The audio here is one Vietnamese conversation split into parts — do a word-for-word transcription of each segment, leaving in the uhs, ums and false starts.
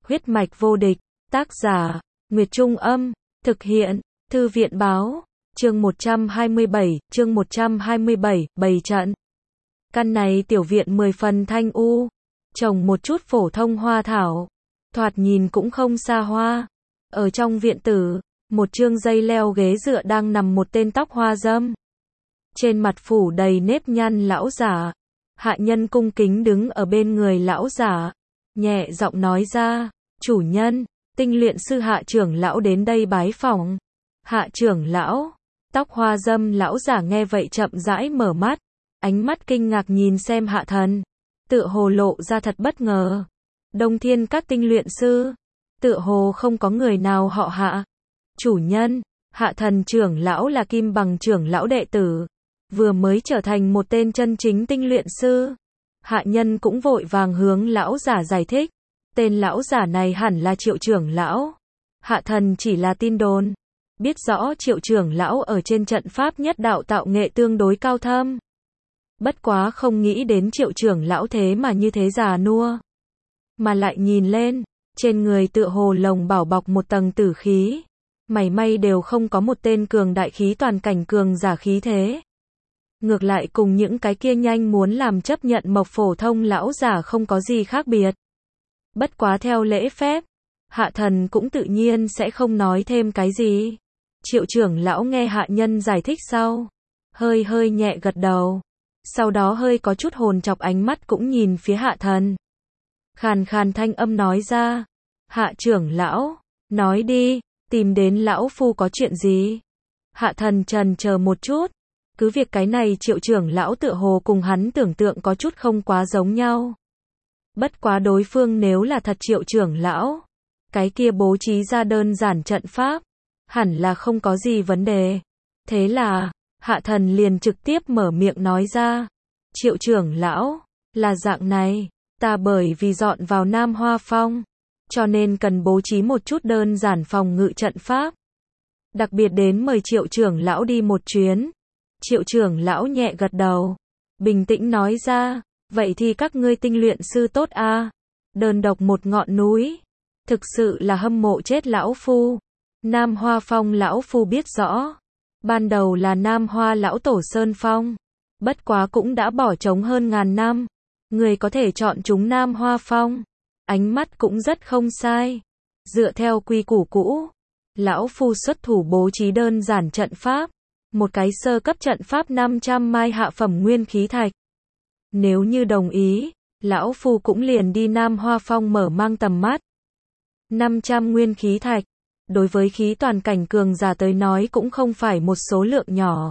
Huyết mạch vô địch, tác giả, Nguyệt Trung Âm, thực hiện, Thư viện Báo, chương một trăm hai mươi bảy, chương một trăm hai mươi bảy, bày trận. Căn này tiểu viện mười phần thanh u, trồng một chút phổ thông hoa thảo, thoạt nhìn cũng không xa hoa. Ở trong viện tử, một chương dây leo ghế dựa đang nằm một tên tóc hoa dâm. Trên mặt phủ đầy nếp nhăn lão giả, hạ nhân cung kính đứng ở bên người lão giả, nhẹ giọng nói ra, chủ nhân, tinh luyện sư Hạ trưởng lão đến đây bái phỏng. Hạ trưởng lão, tóc hoa dâm lão giả nghe vậy chậm rãi mở mắt, ánh mắt kinh ngạc nhìn xem Hạ thần, tựa hồ lộ ra thật bất ngờ. Đông Thiên các tinh luyện sư, tựa hồ không có người nào họ Hạ. Chủ nhân, Hạ thần trưởng lão là Kim Bằng trưởng lão đệ tử, vừa mới trở thành một tên chân chính tinh luyện sư. Hạ nhân cũng vội vàng hướng lão giả giải thích, tên lão giả này hẳn là Triệu trưởng lão. Hạ thần chỉ là tin đồn, biết rõ Triệu trưởng lão ở trên trận pháp nhất đạo tạo nghệ tương đối cao thâm. Bất quá không nghĩ đến Triệu trưởng lão thế mà như thế già nua, mà lại nhìn lên, trên người tựa hồ lồng bảo bọc một tầng tử khí, mảy may đều không có một tên cường đại khí toàn cảnh cường giả khí thế. Ngược lại cùng những cái kia nhanh muốn làm chấp nhận mộc phổ thông lão giả không có gì khác biệt. Bất quá theo lễ phép, Hạ thần cũng tự nhiên sẽ không nói thêm cái gì. Triệu trưởng lão nghe hạ nhân giải thích sau, hơi hơi nhẹ gật đầu, sau đó hơi có chút hồn chọc ánh mắt cũng nhìn phía hạ thần. Khàn khàn thanh âm nói ra, Hạ trưởng lão, nói đi, tìm đến lão phu có chuyện gì? Hạ thần trần chờ một chút, cứ việc cái này Triệu trưởng lão tựa hồ cùng hắn tưởng tượng có chút không quá giống nhau. Bất quá đối phương nếu là thật Triệu trưởng lão, cái kia bố trí ra đơn giản trận pháp, hẳn là không có gì vấn đề. Thế là, hạ thần liền trực tiếp mở miệng nói ra, Triệu trưởng lão, là dạng này, ta bởi vì dọn vào Nam Hoa Phong, cho nên cần bố trí một chút đơn giản phòng ngự trận pháp. Đặc biệt đến mời Triệu trưởng lão đi một chuyến. Triệu trưởng lão nhẹ gật đầu, bình tĩnh nói ra, vậy thì các ngươi tinh luyện sư tốt a, à? Đơn độc một ngọn núi, thực sự là hâm mộ chết lão phu. Nam Hoa Phong lão phu biết rõ, ban đầu là Nam Hoa lão tổ Sơn Phong, bất quá cũng đã bỏ trống hơn ngàn năm, người có thể chọn chúng Nam Hoa Phong, ánh mắt cũng rất không sai. Dựa theo quy củ cũ, lão phu xuất thủ bố trí đơn giản trận pháp, một cái sơ cấp trận pháp năm trăm mai hạ phẩm nguyên khí thạch. Nếu như đồng ý, lão phu cũng liền đi Nam Hoa Phong mở mang tầm mắt. năm trăm nguyên khí thạch, đối với khí toàn cảnh cường giả tới nói cũng không phải một số lượng nhỏ.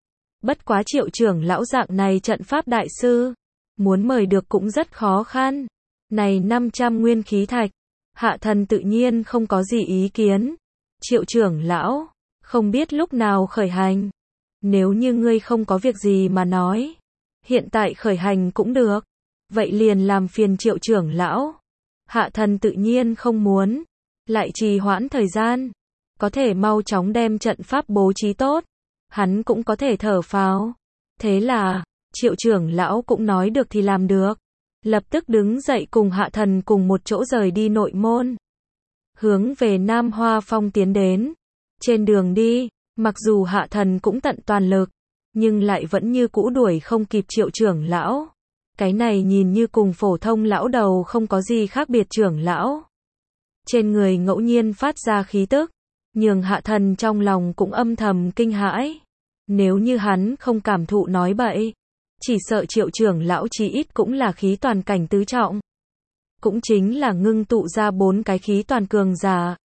Bất quá Triệu trưởng lão dạng này trận pháp đại sư, muốn mời được cũng rất khó khăn. Này năm trăm nguyên khí thạch, hạ thần tự nhiên không có gì ý kiến. Triệu trưởng lão, không biết lúc nào khởi hành. Nếu như ngươi không có việc gì mà nói, hiện tại khởi hành cũng được. Vậy liền làm phiền Triệu trưởng lão. Hạ thần tự nhiên không muốn lại trì hoãn thời gian, có thể mau chóng đem trận pháp bố trí tốt, hắn cũng có thể thở phào. Thế là, Triệu trưởng lão cũng nói được thì làm được, lập tức đứng dậy cùng hạ thần cùng một chỗ rời đi nội môn, hướng về Nam Hoa Phong tiến đến. Trên đường đi, mặc dù hạ thần cũng tận toàn lực, nhưng lại vẫn như cũ đuổi không kịp Triệu trưởng lão. Cái này nhìn như cùng phổ thông lão đầu không có gì khác biệt trưởng lão. Trên người ngẫu nhiên phát ra khí tức, nhường hạ thần trong lòng cũng âm thầm kinh hãi. Nếu như hắn không cảm thụ nói bậy, chỉ sợ Triệu trưởng lão chí ít cũng là khí toàn cảnh tứ trọng. Cũng chính là ngưng tụ ra bốn cái khí toàn cường giả.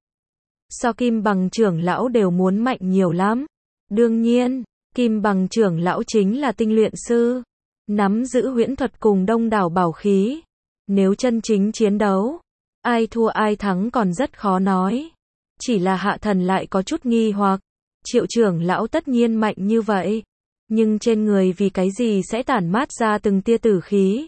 So Kim Bằng trưởng lão đều muốn mạnh nhiều lắm. Đương nhiên, Kim Bằng trưởng lão chính là tinh luyện sư, nắm giữ huyễn thuật cùng đông đảo bảo khí. Nếu chân chính chiến đấu, ai thua ai thắng còn rất khó nói. Chỉ là hạ thần lại có chút nghi hoặc, Triệu trưởng lão tất nhiên mạnh như vậy, nhưng trên người vì cái gì sẽ tản mát ra từng tia tử khí.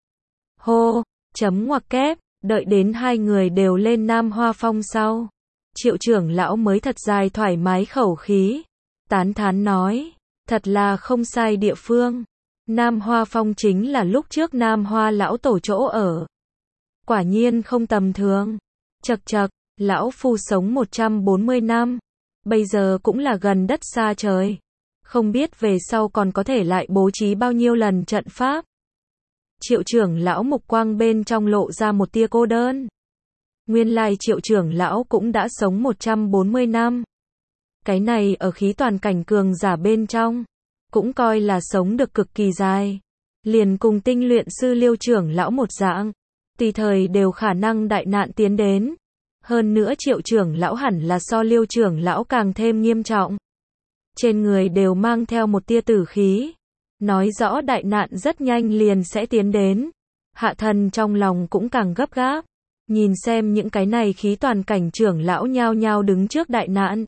Hô, chấm ngoặc kép, đợi đến hai người đều lên Nam Hoa Phong sau, Triệu trưởng lão mới thật dài thoải mái khẩu khí, tán thán nói, thật là không sai địa phương. Nam Hoa Phong chính là lúc trước Nam Hoa lão tổ chỗ ở. Quả nhiên không tầm thường. Chậc chậc, lão phu sống một trăm bốn mươi năm, bây giờ cũng là gần đất xa trời. Không biết về sau còn có thể lại bố trí bao nhiêu lần trận pháp. Triệu trưởng lão mục quang bên trong lộ ra một tia cô đơn. Nguyên lai triệu trưởng lão cũng đã sống một trăm bốn mươi năm. Cái này ở khí toàn cảnh cường giả bên trong, cũng coi là sống được cực kỳ dài. Liền cùng tinh luyện sư Liêu trưởng lão một dạng, tùy thời đều khả năng đại nạn tiến đến. Hơn nữa triệu trưởng lão hẳn là so Liêu trưởng lão càng thêm nghiêm trọng. Trên người đều mang theo một tia tử khí. Nói rõ đại nạn rất nhanh liền sẽ tiến đến. Hạ thần trong lòng cũng càng gấp gáp. Nhìn xem những cái này khí toàn cảnh trưởng lão nhao nhao đứng trước đại nạn.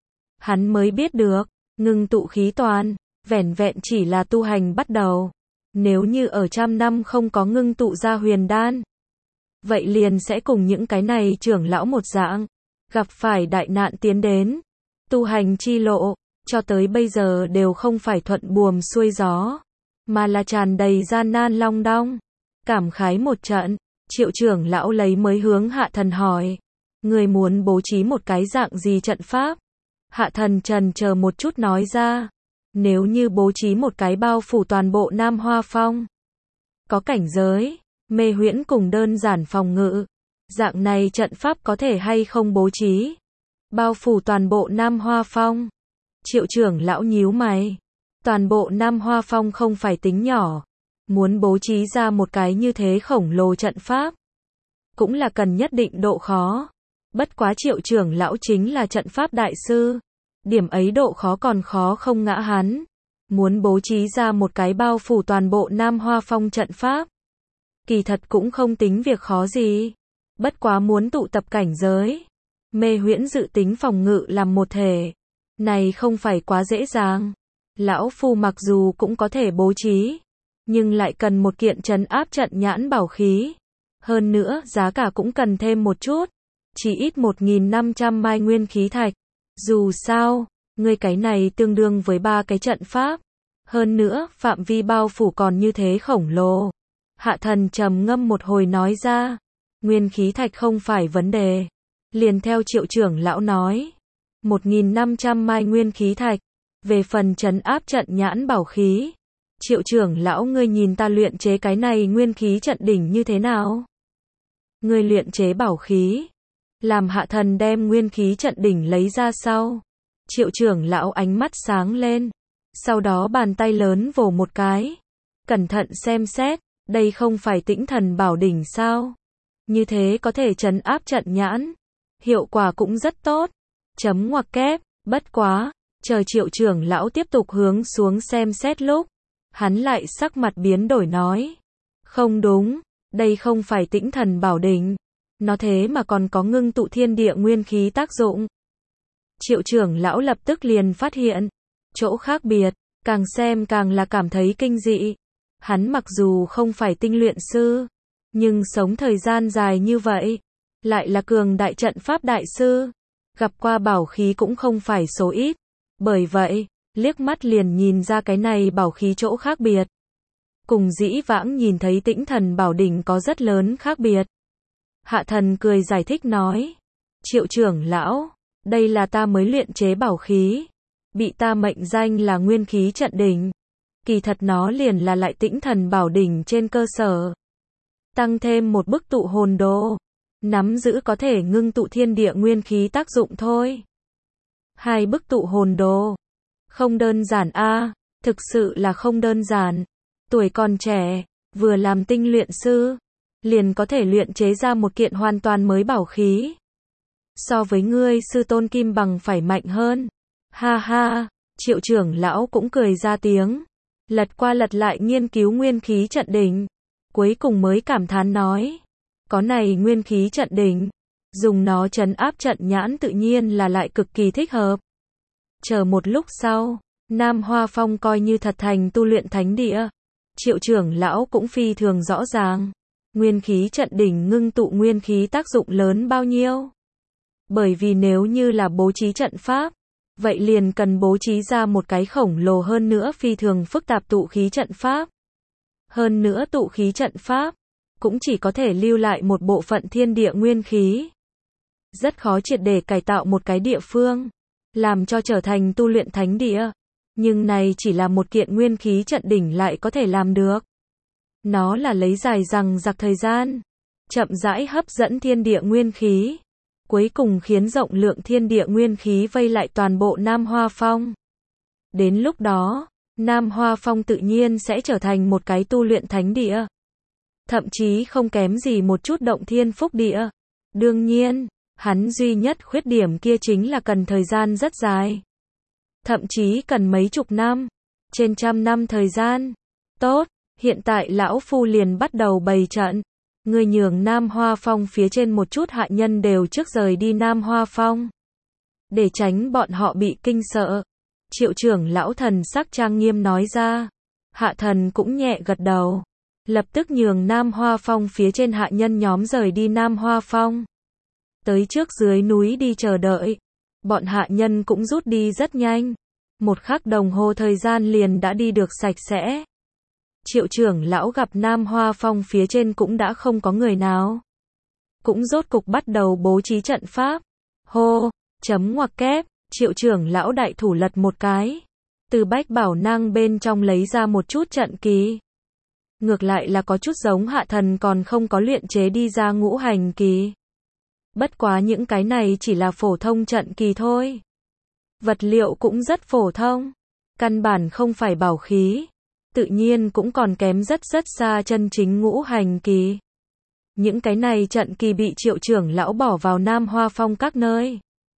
Hắn mới biết được, ngưng tụ khí toàn, vẻn vẹn chỉ là tu hành bắt đầu. Nếu như ở trăm năm không có ngưng tụ ra huyền đan, vậy liền sẽ cùng những cái này trưởng lão một dạng, gặp phải đại nạn tiến đến. Tu hành chi lộ, cho tới bây giờ đều không phải thuận buồm xuôi gió, mà là tràn đầy gian nan long đong. Cảm khái một trận, triệu trưởng lão lấy mới hướng hạ thần hỏi. Người muốn bố trí một cái dạng gì trận pháp? Hạ thần trần chờ một chút nói ra. Nếu như bố trí một cái bao phủ toàn bộ Nam Hoa Phong, có cảnh giới, mê huyễn cùng đơn giản phòng ngự, dạng này trận pháp có thể hay không bố trí? Bao phủ toàn bộ Nam Hoa Phong. Triệu trưởng lão nhíu mày. Toàn bộ Nam Hoa Phong không phải tính nhỏ. Muốn bố trí ra một cái như thế khổng lồ trận pháp, cũng là cần nhất định độ khó. Bất quá triệu trưởng lão chính là trận pháp đại sư. Điểm ấy độ khó còn khó không ngã hắn. Muốn bố trí ra một cái bao phủ toàn bộ Nam Hoa Phong trận pháp, kỳ thật cũng không tính việc khó gì. Bất quá muốn tụ tập cảnh giới, mê huyễn dự tính phòng ngự làm một thể, này không phải quá dễ dàng. Lão phu mặc dù cũng có thể bố trí, nhưng lại cần một kiện trấn áp trận nhãn bảo khí. Hơn nữa, giá cả cũng cần thêm một chút. Chỉ ít một nghìn năm trăm mai nguyên khí thạch. Dù sao, ngươi cái này tương đương với ba cái trận pháp. Hơn nữa, phạm vi bao phủ còn như thế khổng lồ. Hạ thần trầm ngâm một hồi nói ra. Nguyên khí thạch không phải vấn đề. Liền theo triệu trưởng lão nói. một nghìn năm trăm mai nguyên khí thạch. Về phần trấn áp trận nhãn bảo khí. Triệu trưởng lão ngươi nhìn ta luyện chế cái này nguyên khí trận đỉnh như thế nào? Ngươi luyện chế bảo khí. Làm hạ thần đem nguyên khí trận đỉnh lấy ra sau. Triệu trưởng lão ánh mắt sáng lên. Sau đó bàn tay lớn vồ một cái. Cẩn thận xem xét, đây không phải tĩnh thần bảo đỉnh sao? Như thế có thể trấn áp trận nhãn. Hiệu quả cũng rất tốt. Chấm ngoặc kép, bất quá. Chờ triệu trưởng lão tiếp tục hướng xuống xem xét lúc. Hắn lại sắc mặt biến đổi nói. Không đúng, đây không phải tĩnh thần bảo đỉnh. Nó thế mà còn có ngưng tụ thiên địa nguyên khí tác dụng. Triệu trưởng lão lập tức liền phát hiện. Chỗ khác biệt, càng xem càng là cảm thấy kinh dị. Hắn mặc dù không phải tinh luyện sư, nhưng sống thời gian dài như vậy. Lại là cường đại trận pháp đại sư. Gặp qua bảo khí cũng không phải số ít. Bởi vậy, liếc mắt liền nhìn ra cái này bảo khí chỗ khác biệt. Cùng dĩ vãng nhìn thấy tĩnh thần bảo đỉnh có rất lớn khác biệt. Hạ thần cười giải thích nói. Triệu trưởng lão, đây là ta mới luyện chế bảo khí. Bị ta mệnh danh là nguyên khí trận đỉnh. Kỳ thật nó liền là lại tĩnh thần bảo đỉnh trên cơ sở. Tăng thêm một bức tụ hồn đồ. Nắm giữ có thể ngưng tụ thiên địa nguyên khí tác dụng thôi. Hai bức tụ hồn đồ. Không đơn giản a, à, thực sự là không đơn giản. Tuổi còn trẻ, vừa làm tinh luyện sư, liền có thể luyện chế ra một kiện hoàn toàn mới bảo khí. So với ngươi sư tôn Kim Bằng phải mạnh hơn. Ha ha, triệu trưởng lão cũng cười ra tiếng. Lật qua lật lại nghiên cứu nguyên khí trận đỉnh. Cuối cùng mới cảm thán nói. Có này nguyên khí trận đỉnh. Dùng nó trấn áp trận nhãn tự nhiên là lại cực kỳ thích hợp. Chờ một lúc sau, Nam Hoa Phong coi như thật thành tu luyện thánh địa. Triệu trưởng lão cũng phi thường rõ ràng. Nguyên khí trận đỉnh ngưng tụ nguyên khí tác dụng lớn bao nhiêu. Bởi vì nếu như là bố trí trận pháp, vậy liền cần bố trí ra một cái khổng lồ hơn nữa phi thường phức tạp tụ khí trận pháp. Hơn nữa tụ khí trận pháp, cũng chỉ có thể lưu lại một bộ phận thiên địa nguyên khí. rất khó triệt để cải tạo một cái địa phương, làm cho trở thành tu luyện thánh địa. Nhưng này chỉ là một kiện nguyên khí trận đỉnh lại có thể làm được. Nó là lấy dài rằng giặc thời gian, chậm rãi hấp dẫn thiên địa nguyên khí, cuối cùng khiến rộng lượng thiên địa nguyên khí vây lại toàn bộ Nam Hoa Phong. Đến lúc đó, Nam Hoa Phong tự nhiên sẽ trở thành một cái tu luyện thánh địa. Thậm chí không kém gì một chút động thiên phúc địa. Đương nhiên, hắn duy nhất khuyết điểm kia chính là cần thời gian rất dài. Thậm chí cần mấy chục năm, trên trăm năm thời gian. Tốt, hiện tại lão phu liền bắt đầu bày trận. Người nhường Nam Hoa Phong phía trên một chút hạ nhân đều trước rời đi Nam Hoa Phong, để tránh bọn họ bị kinh sợ. Triệu trưởng lão thần sắc trang nghiêm nói ra. Hạ thần cũng nhẹ gật đầu. Lập tức nhường Nam Hoa Phong phía trên hạ nhân nhóm rời đi Nam Hoa Phong, tới trước dưới núi đi chờ đợi. Bọn hạ nhân cũng rút đi rất nhanh. Một khắc đồng hồ thời gian liền đã đi được sạch sẽ. Triệu trưởng lão gặp Nam Hoa Phong phía trên cũng đã không có người nào, cũng rốt cục bắt đầu bố trí trận pháp. Hô, chấm ngoặc kép, triệu trưởng lão đại thủ lật một cái, từ bách bảo nang bên trong lấy ra một chút trận kỳ. Ngược lại là có chút giống hạ thần còn không có luyện chế đi ra ngũ hành kỳ. Bất quá những cái này chỉ là phổ thông trận kỳ thôi. Vật liệu cũng rất phổ thông, căn bản không phải bảo khí, tự nhiên cũng còn kém rất rất xa chân chính ngũ hành kỳ. Những cái này trận kỳ bị triệu trưởng lão bỏ vào Nam Hoa Phong các nơi.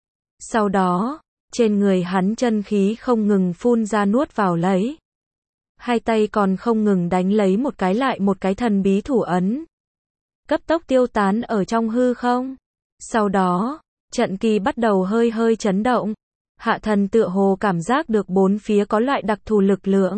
Sau đó, trên người hắn chân khí không ngừng phun ra nuốt vào lấy. Hai tay còn không ngừng đánh lấy một cái lại một cái thần bí thủ ấn. Cấp tốc tiêu tán ở trong hư không. Sau đó, trận kỳ bắt đầu hơi hơi chấn động. Hạ thần tựa hồ cảm giác được bốn phía có loại đặc thù lực lượng.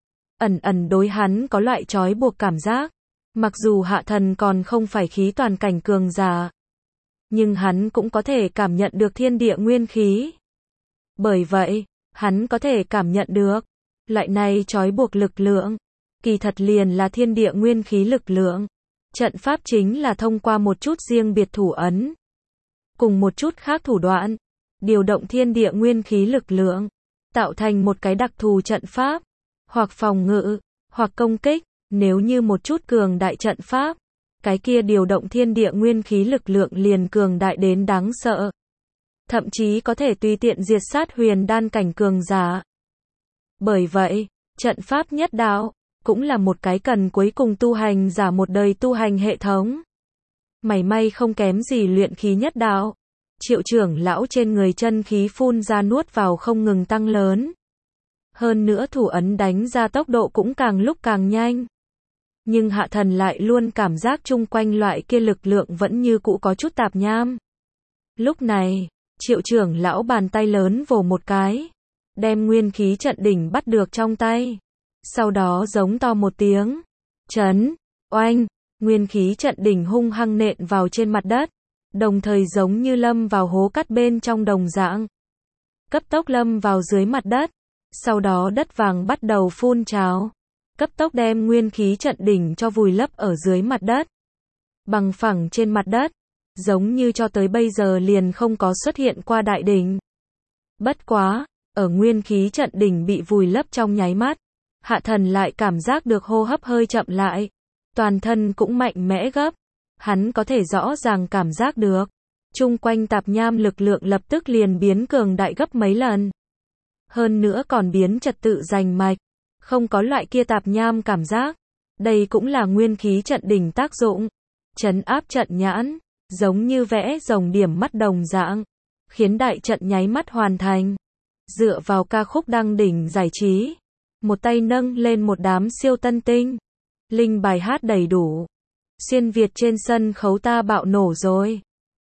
Ẩn ẩn đối hắn có loại trói buộc cảm giác. Mặc dù hạ thần còn không phải khí toàn cảnh cường giả, nhưng hắn cũng có thể cảm nhận được thiên địa nguyên khí. Bởi vậy, hắn có thể cảm nhận được, loại này trói buộc lực lượng, kỳ thật liền là thiên địa nguyên khí lực lượng. Trận pháp chính là thông qua một chút riêng biệt thủ ấn, cùng một chút khác thủ đoạn, điều động thiên địa nguyên khí lực lượng, tạo thành một cái đặc thù trận pháp, hoặc phòng ngự, hoặc công kích. Nếu như một chút cường đại trận pháp, cái kia điều động thiên địa nguyên khí lực lượng liền cường đại đến đáng sợ. Thậm chí có thể tùy tiện diệt sát huyền đan cảnh cường giả. Bởi vậy, trận pháp nhất đạo, cũng là một cái cần cuối cùng tu hành giả một đời tu hành hệ thống. Mảy may không kém gì luyện khí nhất đạo. Triệu trưởng lão trên người chân khí phun ra nuốt vào không ngừng tăng lớn. Hơn nữa thủ ấn đánh ra tốc độ cũng càng lúc càng nhanh. Nhưng hạ thần lại luôn cảm giác chung quanh loại kia lực lượng vẫn như cũ có chút tạp nham. Lúc này, triệu trưởng lão bàn tay lớn vồ một cái, đem nguyên khí trận đỉnh bắt được trong tay. Sau đó giống to một tiếng, chấn, oanh, nguyên khí trận đỉnh hung hăng nện vào trên mặt đất, đồng thời giống như lâm vào hố cắt bên trong đồng dạng. Cấp tốc lâm vào dưới mặt đất, sau đó đất vàng bắt đầu phun trào. Cấp tốc đem nguyên khí trận đỉnh cho vùi lấp ở dưới mặt đất. Bằng phẳng trên mặt đất, giống như cho tới bây giờ liền không có xuất hiện qua đại đỉnh. Bất quá, ở nguyên khí trận đỉnh bị vùi lấp trong nháy mắt, hạ thần lại cảm giác được hô hấp hơi chậm lại. Toàn thân cũng mạnh mẽ gấp. Hắn có thể rõ ràng cảm giác được. Chung quanh tạp nham lực lượng lập tức liền biến cường đại gấp mấy lần. Hơn nữa còn biến trật tự rành mạch. Không có loại kia tạp nham cảm giác. Đây cũng là nguyên khí trận đỉnh tác dụng. Trấn áp trận nhãn, giống như vẽ rồng điểm mắt đồng dạng, khiến đại trận nháy mắt hoàn thành. Dựa vào ca khúc đăng đỉnh giải trí, một tay nâng lên một đám siêu tân tinh. Linh bài hát đầy đủ. Xuyên Việt trên sân khấu ta bạo nổ rồi.